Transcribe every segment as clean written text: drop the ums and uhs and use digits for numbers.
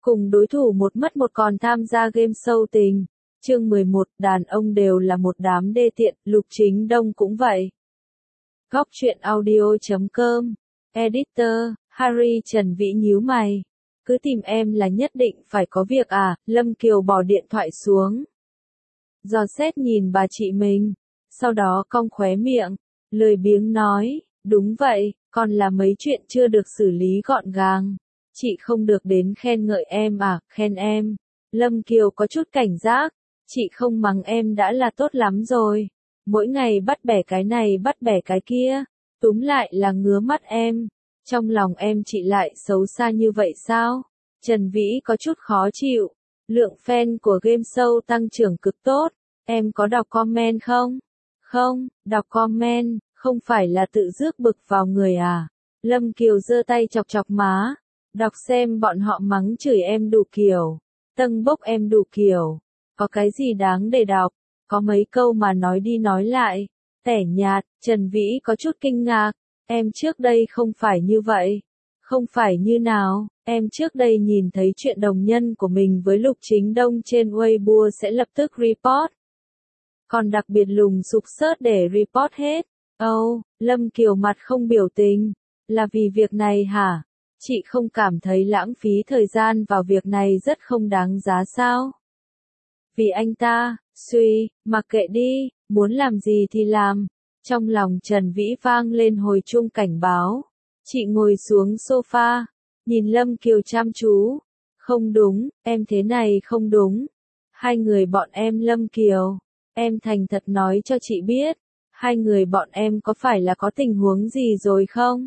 Cùng đối thủ một mất một còn tham gia game show tình. Chương 11, đàn ông đều là một đám đê tiện, Lục Chính Đông cũng vậy. Góc truyện audio.com. Editor, Harry Trần Vĩ nhíu mày. Cứ tìm em là nhất định phải có việc à? Lâm Kiều bỏ điện thoại xuống. Dò xét nhìn bà chị mình. Sau đó cong khóe miệng. Lười biếng nói, đúng vậy, còn là mấy chuyện chưa được xử lý gọn gàng. Chị không được đến khen ngợi em à, khen em. Lâm Kiều có chút cảnh giác. Chị không mắng em đã là tốt lắm rồi. Mỗi ngày bắt bẻ cái này bắt bẻ cái kia. Túm lại là ngứa mắt em. Trong lòng em chị lại xấu xa như vậy sao? Trần Vĩ có chút khó chịu. Lượng fan của game show tăng trưởng cực tốt. Em có đọc comment không? Không, đọc comment, không phải là tự rước bực vào người à? Lâm Kiều giơ tay chọc chọc má. Đọc xem bọn họ mắng chửi em đủ kiểu. Tâng bốc em đủ kiểu. Có cái gì đáng để đọc? Có mấy câu mà nói đi nói lại. Tẻ nhạt, Trần Vĩ có chút kinh ngạc. Em trước đây không phải như vậy. Không phải như nào, em trước đây nhìn thấy chuyện đồng nhân của mình với Lục Chính Đông trên Weibo sẽ lập tức report. Còn đặc biệt lùng sục search để report hết. Lâm Kiều mặt không biểu tình. Là vì việc này hả? Chị không cảm thấy lãng phí thời gian vào việc này rất không đáng giá sao? Vì anh ta, mặc kệ đi, muốn làm gì thì làm. Trong lòng Trần Vĩ vang lên hồi chuông cảnh báo. Chị ngồi xuống sofa, nhìn Lâm Kiều chăm chú. Không đúng, em thế này không đúng. Hai người bọn em Lâm Kiều, em thành thật nói cho chị biết. Hai người bọn em có phải là có tình huống gì rồi không?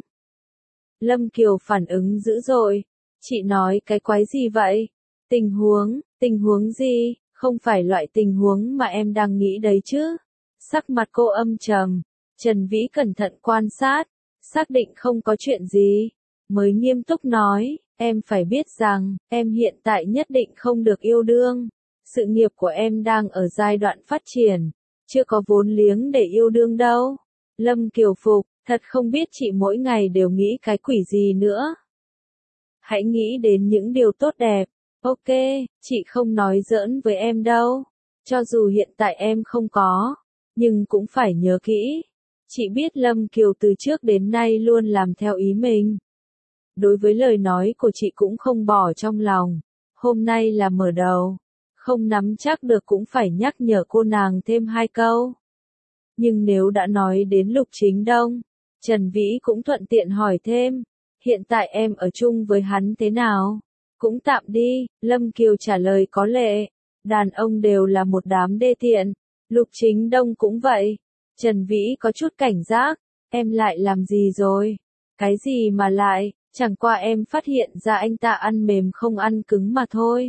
Lâm Kiều phản ứng dữ dội. Chị nói cái quái gì vậy? Tình huống gì? Không phải loại tình huống mà em đang nghĩ đấy chứ. Sắc mặt cô âm trầm. Trần Vĩ cẩn thận quan sát. Xác định không có chuyện gì. Mới nghiêm túc nói. Em phải biết rằng, em hiện tại nhất định không được yêu đương. Sự nghiệp của em đang ở giai đoạn phát triển. Chưa có vốn liếng để yêu đương đâu. Lâm Kiều phục. Thật không biết chị mỗi ngày đều nghĩ cái quỷ gì nữa. Hãy nghĩ đến những điều tốt đẹp. Ok, chị không nói giỡn với em đâu. Cho dù hiện tại em không có, nhưng cũng phải nhớ kỹ. Chị biết Lâm Kiều từ trước đến nay luôn làm theo ý mình. Đối với lời nói của chị cũng không bỏ trong lòng. Hôm nay là mở đầu. Không nắm chắc được cũng phải nhắc nhở cô nàng thêm hai câu. Nhưng nếu đã nói đến Lục Chính Đông, Trần Vĩ cũng thuận tiện hỏi thêm. Hiện tại em ở chung với hắn thế nào? Cũng tạm đi, Lâm Kiều trả lời có lệ. Đàn ông đều là một đám đê tiện. Lục Chính Đông cũng vậy. Trần Vĩ có chút cảnh giác. Em lại làm gì rồi? Cái gì mà lại? Chẳng qua em phát hiện ra anh ta ăn mềm không ăn cứng mà thôi.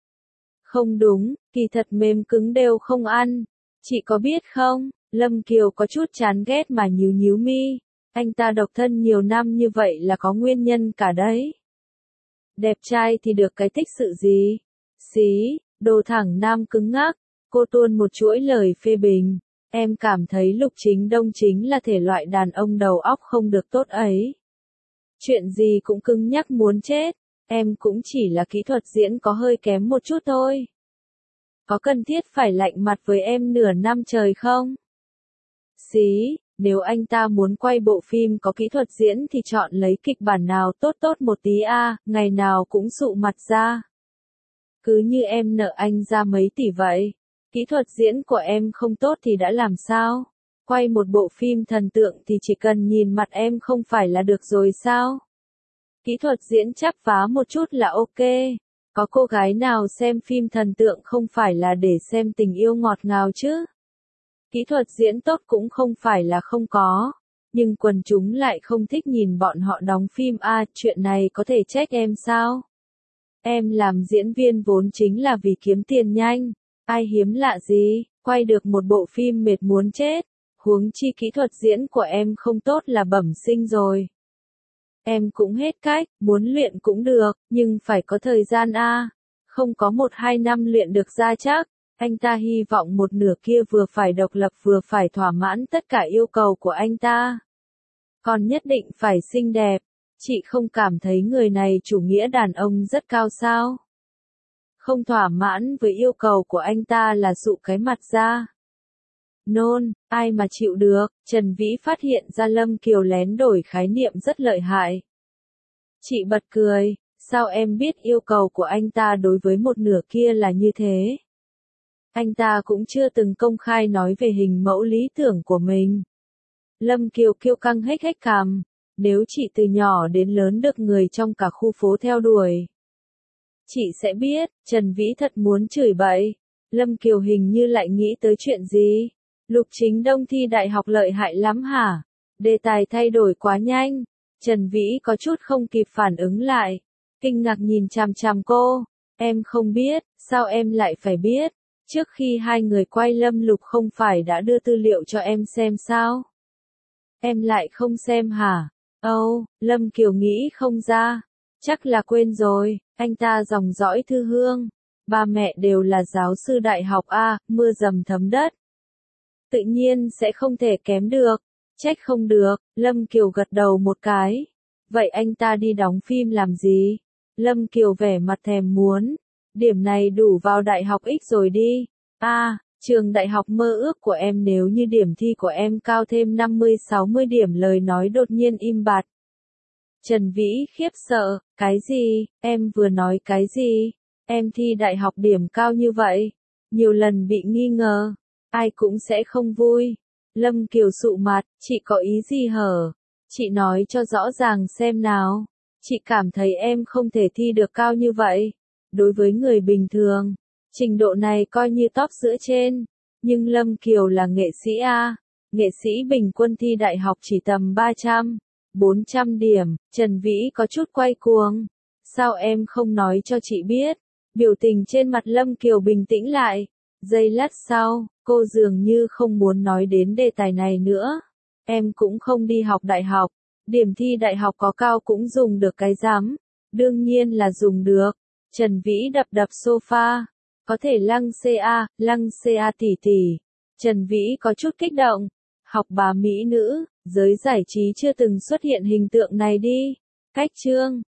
Không đúng, kỳ thật mềm cứng đều không ăn. Chị có biết không? Lâm Kiều có chút chán ghét mà nhíu nhíu mi. Anh ta độc thân nhiều năm như vậy là có nguyên nhân cả đấy. Đẹp trai thì được cái thích sự gì? Xí, đồ thẳng nam cứng ngắc. Cô tuôn một chuỗi lời phê bình. Em cảm thấy Lục Chính Đông chính là thể loại đàn ông đầu óc không được tốt ấy. Chuyện gì cũng cứng nhắc muốn chết. Em cũng chỉ là kỹ thuật diễn có hơi kém một chút thôi. Có cần thiết phải lạnh mặt với em nửa năm trời không? Xí, nếu anh ta muốn quay bộ phim có kỹ thuật diễn thì chọn lấy kịch bản nào tốt tốt một tí a, ngày nào cũng sụ mặt ra. Cứ như em nợ anh ra mấy tỷ vậy. Kỹ thuật diễn của em không tốt thì đã làm sao? Quay một bộ phim thần tượng thì chỉ cần nhìn mặt em không phải là được rồi sao? Kỹ thuật diễn chắp vá một chút là ok. Có cô gái nào xem phim thần tượng không phải là để xem tình yêu ngọt ngào chứ? Kỹ thuật diễn tốt cũng không phải là không có. Nhưng quần chúng lại không thích nhìn bọn họ đóng phim a, chuyện này có thể trách em sao? Em làm diễn viên vốn chính là vì kiếm tiền nhanh. Ai hiếm lạ gì, quay được một bộ phim mệt muốn chết. Huống chi kỹ thuật diễn của em không tốt là bẩm sinh rồi. Em cũng hết cách, muốn luyện cũng được, nhưng phải có thời gian a. Không có 1-2 năm luyện được ra chắc. Anh ta hy vọng một nửa kia vừa phải độc lập vừa phải thỏa mãn tất cả yêu cầu của anh ta. Còn nhất định phải xinh đẹp. Chị không cảm thấy người này chủ nghĩa đàn ông rất cao sao? Không thỏa mãn với yêu cầu của anh ta là dụ cái mặt ra. Nôn, ai mà chịu được, Trần Vĩ phát hiện ra Lâm Kiều lén đổi khái niệm rất lợi hại. Chị bật cười, sao em biết yêu cầu của anh ta đối với một nửa kia là như thế? Anh ta cũng chưa từng công khai nói về hình mẫu lý tưởng của mình. Lâm Kiều kiêu căng hếch hếch cằm, nếu chị từ nhỏ đến lớn được người trong cả khu phố theo đuổi, chị sẽ biết, Trần Vĩ thật muốn chửi bậy. Lâm Kiều hình như lại nghĩ tới chuyện gì? Lục Chính Đông thi đại học lợi hại lắm hả? Đề tài thay đổi quá nhanh. Trần Vĩ có chút không kịp phản ứng lại. Kinh ngạc nhìn chằm chằm cô. Em không biết, sao em lại phải biết? Trước khi hai người quay Lâm Lục không phải đã đưa tư liệu cho em xem sao? Em lại không xem hả? Lâm Kiều nghĩ không ra. Chắc là quên rồi, anh ta dòng dõi thư hương. Ba mẹ đều là giáo sư đại học A, mưa dầm thấm đất. Tự nhiên sẽ không thể kém được. Trách không được, Lâm Kiều gật đầu một cái. Vậy anh ta đi đóng phim làm gì? Lâm Kiều vẻ mặt thèm muốn. Điểm này đủ vào đại học X rồi đi. Trường đại học mơ ước của em nếu như điểm thi của em cao thêm 50-60 điểm lời nói đột nhiên im bặt. Trần Vĩ khiếp sợ, cái gì, em vừa nói cái gì? Em thi đại học điểm cao như vậy, nhiều lần bị nghi ngờ, ai cũng sẽ không vui. Lâm Kiều sụ mặt, chị có ý gì hở? Chị nói cho rõ ràng xem nào. Chị cảm thấy em không thể thi được cao như vậy. Đối với người bình thường, trình độ này coi như top giữa trên. Nhưng Lâm Kiều là nghệ sĩ A. Nghệ sĩ bình quân thi đại học chỉ tầm 300-400 điểm. Trần Vĩ có chút quay cuồng. Sao em không nói cho chị biết? Biểu tình trên mặt Lâm Kiều bình tĩnh lại. Giây lát sau, cô dường như không muốn nói đến đề tài này nữa. Em cũng không đi học đại học. Điểm thi đại học có cao cũng dùng được cái rắm. Đương nhiên là dùng được. Trần Vĩ đập đập sofa. Có thể lăng CA tỷ tỷ. Trần Vĩ có chút kích động. Học bà mỹ nữ, giới giải trí chưa từng xuất hiện hình tượng này đi. Cách chương.